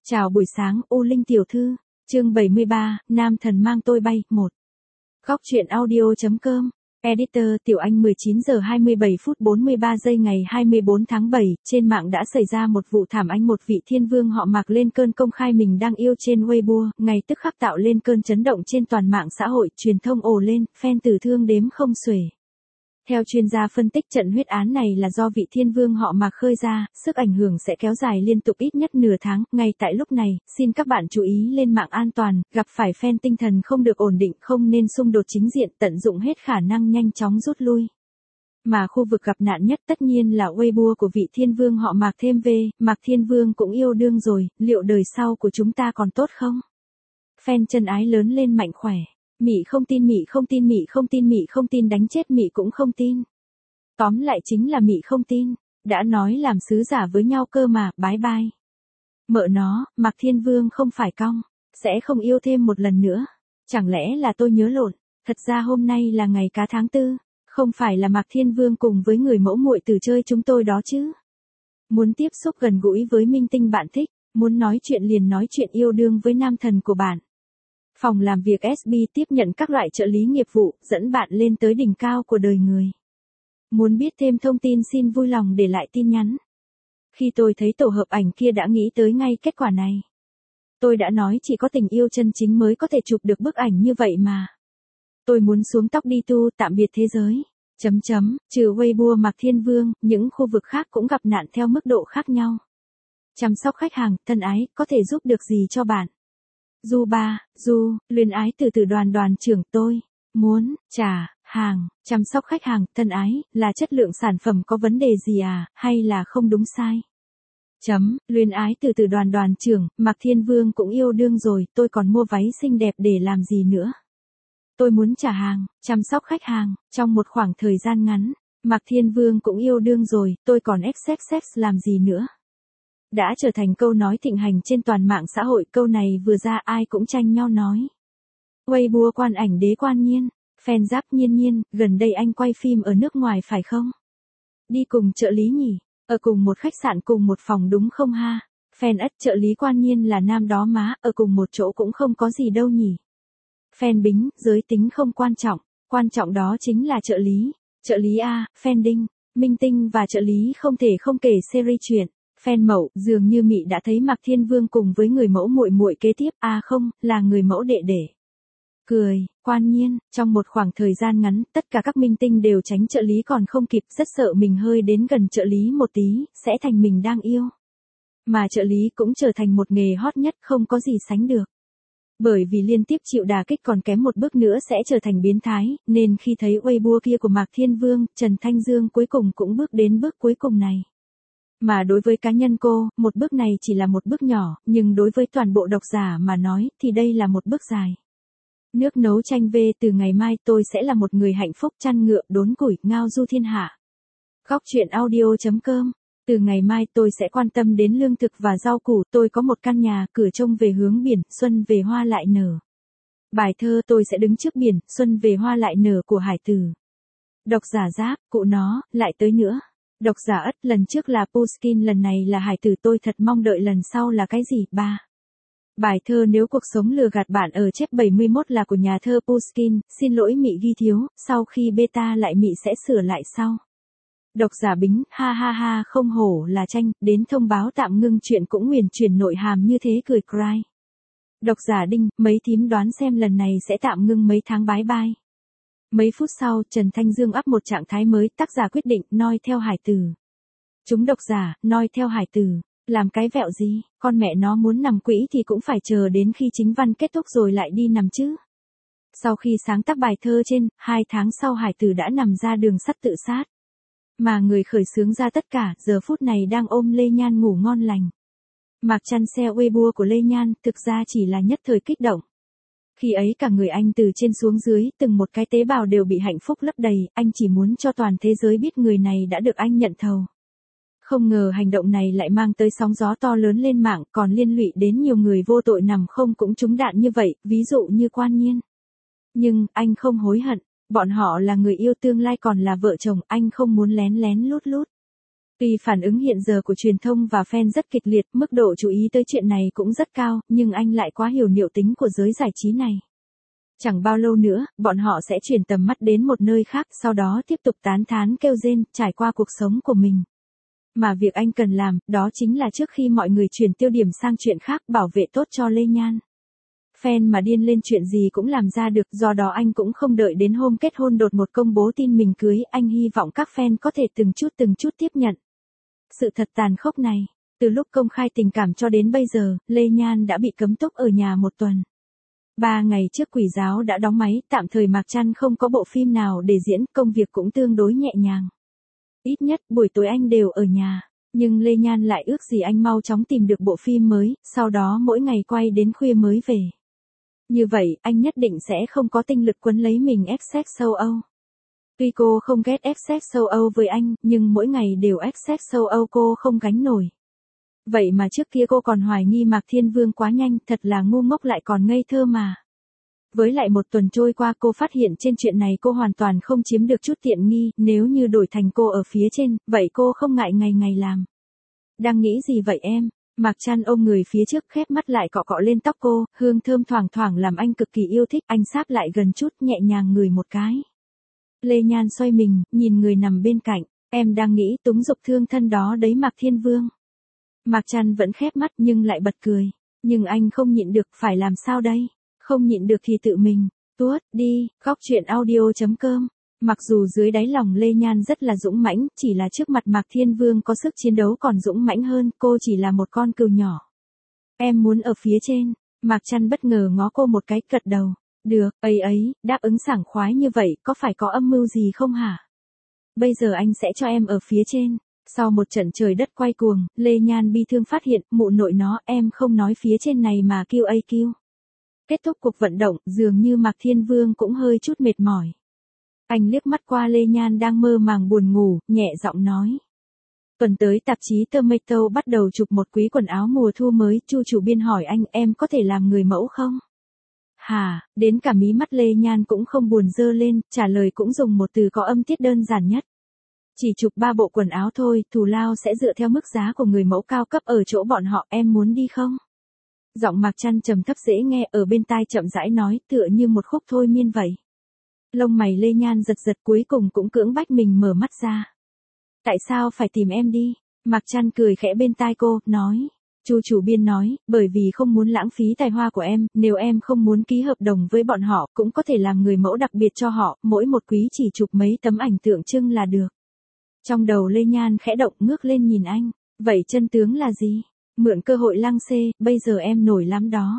Chào buổi sáng, U Linh tiểu thư. Chương 73, Nam thần mang tôi bay, 1. Góc truyện audio.com. Editor Tiểu Anh 19 giờ 27 phút 43 giây ngày 24 tháng 7, trên mạng đã xảy ra một vụ thảm anh một vị thiên vương họ Mạc lên cơn công khai mình đang yêu trên Weibo, ngay tức khắc tạo lên cơn chấn động trên toàn mạng xã hội, truyền thông ồ lên, fan tử thương đếm không xuể. Theo chuyên gia phân tích, trận huyết án này là do vị thiên vương họ Mạc khơi ra, sức ảnh hưởng sẽ kéo dài liên tục ít nhất nửa tháng. Ngay tại lúc này, xin các bạn chú ý lên mạng an toàn, gặp phải fan tinh thần không được ổn định, không nên xung đột chính diện, tận dụng hết khả năng nhanh chóng rút lui. Mà khu vực gặp nạn nhất tất nhiên là Weibo của vị thiên vương họ Mạc thêm về, Mạc Thiên Vương cũng yêu đương rồi, liệu đời sau của chúng ta còn tốt không? Fan chân ái lớn lên mạnh khỏe. Mị không tin, Mị không tin, Mị không tin, Mị không tin, đánh chết Mị cũng không tin. Tóm lại chính là Mị không tin, đã nói làm sứ giả với nhau cơ mà, bái bai. Mợ nó, Mạc Thiên Vương không phải cong, sẽ không yêu thêm một lần nữa. Chẳng lẽ là tôi nhớ lộn, thật ra hôm nay là ngày cá tháng 4, không phải là Mạc Thiên Vương cùng với người mẫu muội từ chơi chúng tôi đó chứ. Muốn tiếp xúc gần gũi với minh tinh bạn thích, muốn nói chuyện liền nói chuyện yêu đương với nam thần của bạn. Phòng làm việc SB tiếp nhận các loại trợ lý nghiệp vụ, dẫn bạn lên tới đỉnh cao của đời người. Muốn biết thêm thông tin xin vui lòng để lại tin nhắn. Khi tôi thấy tổ hợp ảnh kia đã nghĩ tới ngay kết quả này. Tôi đã nói chỉ có tình yêu chân chính mới có thể chụp được bức ảnh như vậy mà. Tôi muốn xuống tóc đi tu, tạm biệt thế giới. Trừ Weibo Mạc Thiên Vương, những khu vực khác cũng gặp nạn theo mức độ khác nhau. Chăm sóc khách hàng, thân ái, có thể giúp được gì cho bạn? Luyến ái từ đoàn trưởng tôi, muốn, trả, hàng, chăm sóc khách hàng, thân ái, là chất lượng sản phẩm có vấn đề gì à, hay là không đúng sai? Luyến ái từ đoàn trưởng, Mạc Thiên Vương cũng yêu đương rồi, tôi còn mua váy xinh đẹp để làm gì nữa? Tôi muốn trả hàng, chăm sóc khách hàng, trong một khoảng thời gian ngắn, Mạc Thiên Vương cũng yêu đương rồi, tôi còn XXX làm gì nữa? Đã trở thành câu nói thịnh hành trên toàn mạng xã hội, câu này vừa ra ai cũng tranh nhau nói. Weibo quan ảnh đế quan nhiên, fan giáp nhiên, gần đây anh quay phim ở nước ngoài phải không? Đi cùng trợ lý nhỉ, ở cùng một khách sạn cùng một phòng đúng không ha? Fan trợ lý quan nhiên là nam đó má, ở cùng một chỗ cũng không có gì đâu nhỉ. Fan bính, giới tính không quan trọng đó chính là trợ lý A, fan đinh, minh tinh và trợ lý không thể không kể series chuyện. Fan mẫu, dường như Mị đã thấy Mạc Thiên Vương cùng với người mẫu muội kế tiếp, không, là người mẫu đệ. Cười, quan nhiên, trong một khoảng thời gian ngắn, tất cả các minh tinh đều tránh trợ lý còn không kịp, rất sợ mình hơi đến gần trợ lý một tí, sẽ thành mình đang yêu. Mà trợ lý cũng trở thành một nghề hot nhất, không có gì sánh được. Bởi vì liên tiếp chịu đả kích còn kém một bước nữa sẽ trở thành biến thái, nên khi thấy Weibo kia của Mạc Thiên Vương, Trần Thanh Dương cuối cùng cũng bước đến bước cuối cùng này. Mà đối với cá nhân cô, một bước này chỉ là một bước nhỏ, nhưng đối với toàn bộ độc giả mà nói, thì đây là một bước dài. Nước nấu chanh về, từ ngày mai tôi sẽ là một người hạnh phúc, chăn ngựa, đốn củi, ngao du thiên hạ. Góc truyện audio.com. Từ ngày mai tôi sẽ quan tâm đến lương thực và rau củ, tôi có một căn nhà, cửa trông về hướng biển, xuân về hoa lại nở. Bài thơ tôi sẽ đứng trước biển, xuân về hoa lại nở của Hải Tử. Độc giả giáp, cụ nó, lại tới nữa. Độc giả ất, lần trước là Pushkin, lần này là Hải Tử, tôi thật mong đợi lần sau là cái gì? 3. Bài thơ nếu cuộc sống lừa gạt bạn ở chép 71 là của nhà thơ Pushkin, xin lỗi Mị ghi thiếu, sau khi beta lại Mị sẽ sửa lại sau. Độc giả bính, ha, không hổ là tranh, đến thông báo tạm ngưng chuyện cũng nguyền chuyển nội hàm như thế cười cry. Độc giả đinh, mấy thím đoán xem lần này sẽ tạm ngưng mấy tháng bái bai. Mấy phút sau, Trần Thanh Dương up một trạng thái mới, tác giả quyết định, noi theo Hải Tử. Chúng độc giả, noi theo Hải Tử, làm cái vẹo gì, con mẹ nó muốn nằm quỹ thì cũng phải chờ đến khi chính văn kết thúc rồi lại đi nằm chứ. Sau khi sáng tác bài thơ trên, 2 tháng sau Hải Tử đã nằm ra đường sắt tự sát. Mà người khởi xướng ra tất cả, giờ phút này đang ôm Lê Nhan ngủ ngon lành. Mạc chăn xe Weibo của Lê Nhan, thực ra chỉ là nhất thời kích động. Khi ấy cả người anh từ trên xuống dưới, từng một cái tế bào đều bị hạnh phúc lấp đầy, anh chỉ muốn cho toàn thế giới biết người này đã được anh nhận thầu. Không ngờ hành động này lại mang tới sóng gió to lớn lên mạng, còn liên lụy đến nhiều người vô tội nằm không cũng trúng đạn như vậy, ví dụ như Quan Nhiên. Nhưng, anh không hối hận, bọn họ là người yêu tương lai còn là vợ chồng, anh không muốn lén lút. Tuy phản ứng hiện giờ của truyền thông và fan rất kịch liệt, mức độ chú ý tới chuyện này cũng rất cao, nhưng anh lại quá hiểu liệu tính của giới giải trí này. Chẳng bao lâu nữa, bọn họ sẽ chuyển tầm mắt đến một nơi khác, sau đó tiếp tục tán thán kêu rên, trải qua cuộc sống của mình. Mà việc anh cần làm, đó chính là trước khi mọi người chuyển tiêu điểm sang chuyện khác, bảo vệ tốt cho Lê Nhan. Fan mà điên lên chuyện gì cũng làm ra được, do đó anh cũng không đợi đến hôm kết hôn đột ngột công bố tin mình cưới, anh hy vọng các fan có thể từng chút tiếp nhận sự thật tàn khốc này. Từ lúc công khai tình cảm cho đến bây giờ, Lê Nhan đã bị cấm túc ở nhà 1 tuần. 3 ngày trước Quỷ Giáo đã đóng máy, tạm thời Mạc Trăn không có bộ phim nào để diễn, công việc cũng tương đối nhẹ nhàng. Ít nhất buổi tối anh đều ở nhà, nhưng Lê Nhan lại ước gì anh mau chóng tìm được bộ phim mới, sau đó mỗi ngày quay đến khuya mới về. Như vậy, anh nhất định sẽ không có tinh lực quấn lấy mình ép sex châu Âu. Tuy cô không ghét ép sex châu Âu với anh, nhưng mỗi ngày đều ép sex châu Âu cô không gánh nổi. Vậy mà trước kia cô còn hoài nghi Mạc Thiên Vương quá nhanh, thật là ngu ngốc lại còn ngây thơ mà. Với lại 1 tuần trôi qua cô phát hiện trên chuyện này cô hoàn toàn không chiếm được chút tiện nghi, nếu như đổi thành cô ở phía trên, vậy cô không ngại ngày ngày làm. Đang nghĩ gì vậy em? Mạc Trăn ôm người phía trước khép mắt lại cọ cọ lên tóc cô, hương thơm thoảng thoảng làm anh cực kỳ yêu thích, anh sáp lại gần chút nhẹ nhàng ngửi một cái. Lê Nhan xoay mình, nhìn người nằm bên cạnh, em đang nghĩ túng dục thương thân đó đấy Mạc Thiên Vương. Mạc Trăn vẫn khép mắt nhưng lại bật cười, nhưng anh không nhịn được, phải làm sao đây? Không nhịn được thì tự mình, tuốt, đi, góc chuyện audio.com. Mặc dù dưới đáy lòng Lê Nhan rất là dũng mãnh, chỉ là trước mặt Mạc Thiên Vương có sức chiến đấu còn dũng mãnh hơn, cô chỉ là một con cừu nhỏ. Em muốn ở phía trên, Mạc Trăn bất ngờ ngó cô một cái, gật đầu. Được, ấy, đáp ứng sảng khoái như vậy, có phải có âm mưu gì không hả? Bây giờ anh sẽ cho em ở phía trên. Sau một trận trời đất quay cuồng, Lê Nhan bi thương phát hiện, mụ nội nó, em không nói phía trên này mà kêu. Kết thúc cuộc vận động, dường như Mạc Thiên Vương cũng hơi chút mệt mỏi. Anh liếc mắt qua Lê Nhan đang mơ màng buồn ngủ, nhẹ giọng nói. Tuần tới tạp chí Tomato bắt đầu chụp một quý quần áo mùa thu mới, Chu chủ biên hỏi anh em có thể làm người mẫu không? Hả, đến cả mí mắt Lê Nhan cũng không buồn dơ lên, trả lời cũng dùng một từ có âm tiết đơn giản nhất. Chỉ chụp 3 bộ quần áo thôi, thù lao sẽ dựa theo mức giá của người mẫu cao cấp ở chỗ bọn họ, em muốn đi không? Giọng Mạc Trăn trầm thấp dễ nghe ở bên tai chậm rãi nói, tựa như một khúc thôi miên vậy. Lông mày Lê Nhan giật cuối cùng cũng cưỡng bách mình mở mắt ra. Tại sao phải tìm em đi? Mạc Trăn cười khẽ bên tai cô, nói. Chu chủ biên nói, bởi vì không muốn lãng phí tài hoa của em, nếu em không muốn ký hợp đồng với bọn họ, cũng có thể làm người mẫu đặc biệt cho họ, mỗi một quý chỉ chụp mấy tấm ảnh tượng trưng là được. Trong đầu Lê Nhan khẽ động, ngước lên nhìn anh, vậy chân tướng là gì? Mượn cơ hội lăng xê, bây giờ em nổi lắm đó.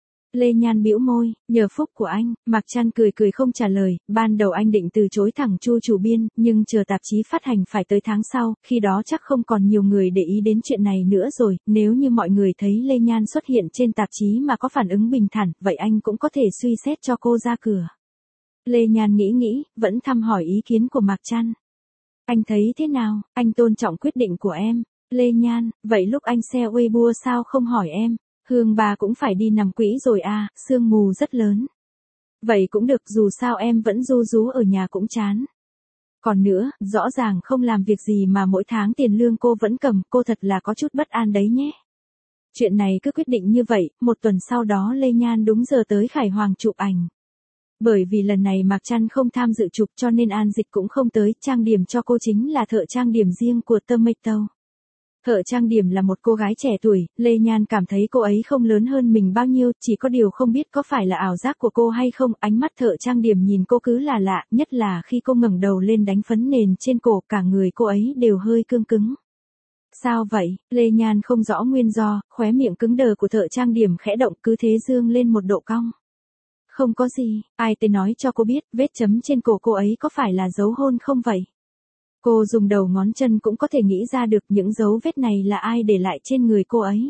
Lê Nhan bĩu môi, nhờ phúc của anh. Mạc Trăn cười không trả lời, ban đầu anh định từ chối thẳng Chu chủ biên, nhưng chờ tạp chí phát hành phải tới tháng sau, khi đó chắc không còn nhiều người để ý đến chuyện này nữa rồi, nếu như mọi người thấy Lê Nhan xuất hiện trên tạp chí mà có phản ứng bình thản, vậy anh cũng có thể suy xét cho cô ra cửa. Lê Nhan nghĩ, vẫn thăm hỏi ý kiến của Mạc Trăn. Anh thấy thế nào? Anh tôn trọng quyết định của em. Lê Nhan, vậy lúc anh share Weibo sao không hỏi em? Hương bà cũng phải đi nằm quỹ rồi à, sương mù rất lớn. Vậy cũng được, dù sao em vẫn ru rú ở nhà cũng chán. Còn nữa, rõ ràng không làm việc gì mà mỗi tháng tiền lương cô vẫn cầm, cô thật là có chút bất an đấy nhé. Chuyện này cứ quyết định như vậy, 1 tuần sau đó Lê Nhan đúng giờ tới Khải Hoàng chụp ảnh. Bởi vì lần này Mạc Trăn không tham dự chụp cho nên An Dịch cũng không tới, trang điểm cho cô chính là thợ trang điểm riêng của Tomato. Thợ trang điểm là một cô gái trẻ tuổi, Lê Nhan cảm thấy cô ấy không lớn hơn mình bao nhiêu, chỉ có điều không biết có phải là ảo giác của cô hay không, ánh mắt thợ trang điểm nhìn cô cứ là lạ, nhất là khi cô ngẩng đầu lên đánh phấn nền trên cổ, cả người cô ấy đều hơi cứng. Sao vậy? Lê Nhan không rõ nguyên do, khóe miệng cứng đờ của thợ trang điểm khẽ động, cứ thế dương lên một độ cong. Không có gì, ai tên nói cho cô biết, vết chấm trên cổ cô ấy có phải là dấu hôn không vậy? Cô dùng đầu ngón chân cũng có thể nghĩ ra được những dấu vết này là ai để lại trên người cô ấy.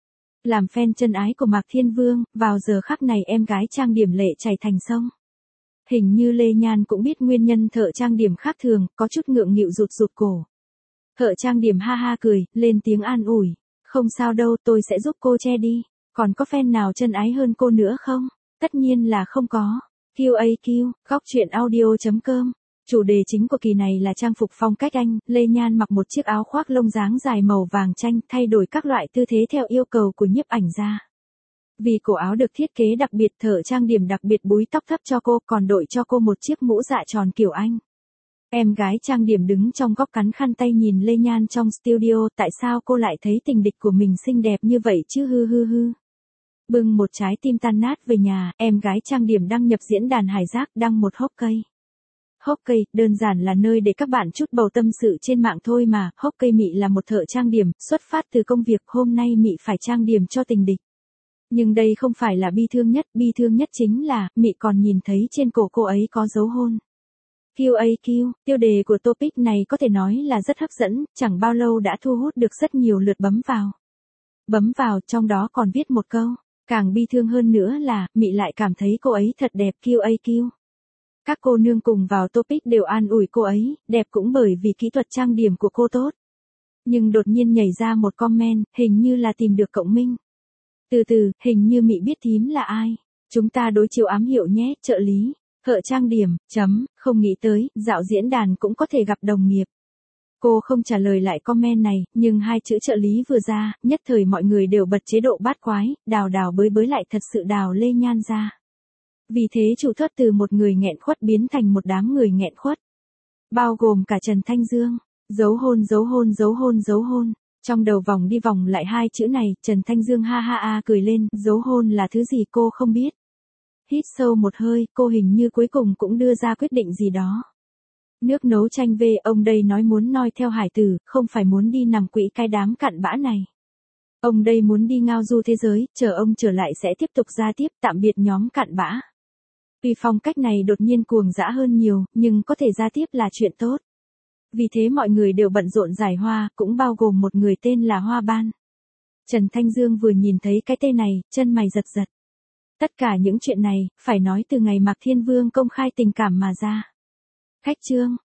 Làm fan chân ái của Mạc Thiên Vương, vào giờ khắc này em gái trang điểm lệ chảy thành sông. Hình như Lê Nhan cũng biết nguyên nhân thợ trang điểm khác thường, có chút ngượng nghịu rụt cổ. Thợ trang điểm ha ha cười, lên tiếng an ủi. Không sao đâu, tôi sẽ giúp cô che đi. Còn có fan nào chân ái hơn cô nữa không? Tất nhiên là không có. QAQ, góc chuyện audio.com Chủ đề chính của kỳ này là trang phục phong cách Anh, Lê Nhan mặc một chiếc áo khoác lông dáng dài màu vàng chanh, thay đổi các loại tư thế theo yêu cầu của nhiếp ảnh gia. Vì cổ áo được thiết kế đặc biệt, thợ trang điểm đặc biệt búi tóc thấp cho cô, còn đội cho cô một chiếc mũ dạ tròn kiểu Anh. Em gái trang điểm đứng trong góc cắn khăn tay nhìn Lê Nhan trong studio, tại sao cô lại thấy tình địch của mình xinh đẹp như vậy chứ hư hư hư. Bưng một trái tim tan nát về nhà, em gái trang điểm đăng nhập diễn đàn Hải Giác, đăng một hốc cây. Hốc cây, đơn giản là nơi để các bạn chút bầu tâm sự trên mạng thôi mà. Hốc cây Mị là một thợ trang điểm, xuất phát từ công việc hôm nay Mị phải trang điểm cho tình địch. Nhưng đây không phải là bi thương nhất chính là, Mị còn nhìn thấy trên cổ cô ấy có dấu hôn. QAQ, tiêu đề của topic này có thể nói là rất hấp dẫn, chẳng bao lâu đã thu hút được rất nhiều lượt bấm vào. Bấm vào, trong đó còn viết một câu, càng bi thương hơn nữa là, Mị lại cảm thấy cô ấy thật đẹp QAQ. Các cô nương cùng vào topic đều an ủi cô ấy, đẹp cũng bởi vì kỹ thuật trang điểm của cô tốt. Nhưng đột nhiên nhảy ra một comment, hình như là tìm được cộng minh. Từ từ, hình như Mị biết thím là ai. Chúng ta đối chiếu ám hiệu nhé, trợ lý. Thợ trang điểm, không nghĩ tới, dạo diễn đàn cũng có thể gặp đồng nghiệp. Cô không trả lời lại comment này, nhưng hai chữ trợ lý vừa ra, nhất thời mọi người đều bật chế độ bát quái, đào bới lại thật sự đào Lê Nhan ra. Vì thế chủ thất từ một người nghẹn khuất biến thành một đám người nghẹn khuất. Bao gồm cả Trần Thanh Dương. Dấu hôn. Trong đầu vòng đi vòng lại hai chữ này, Trần Thanh Dương ha ha cười lên, dấu hôn là thứ gì cô không biết. Hít sâu một hơi, cô hình như cuối cùng cũng đưa ra quyết định gì đó. Nước nấu chanh về, ông đây nói muốn noi theo hải tử, không phải muốn đi nằm quỵ cái đám cặn bã này. Ông đây muốn đi ngao du thế giới, chờ ông trở lại sẽ tiếp tục ra tiếp, tạm biệt nhóm cặn bã. Tuy phong cách này đột nhiên cuồng dã hơn nhiều, nhưng có thể ra tiếp là chuyện tốt. Vì thế mọi người đều bận rộn giải hoa, cũng bao gồm một người tên là Hoa Ban. Trần Thanh Dương vừa nhìn thấy cái tên này, chân mày giật giật. Tất cả những chuyện này, phải nói từ ngày Mạc Thiên Vương công khai tình cảm mà ra. Khách trương,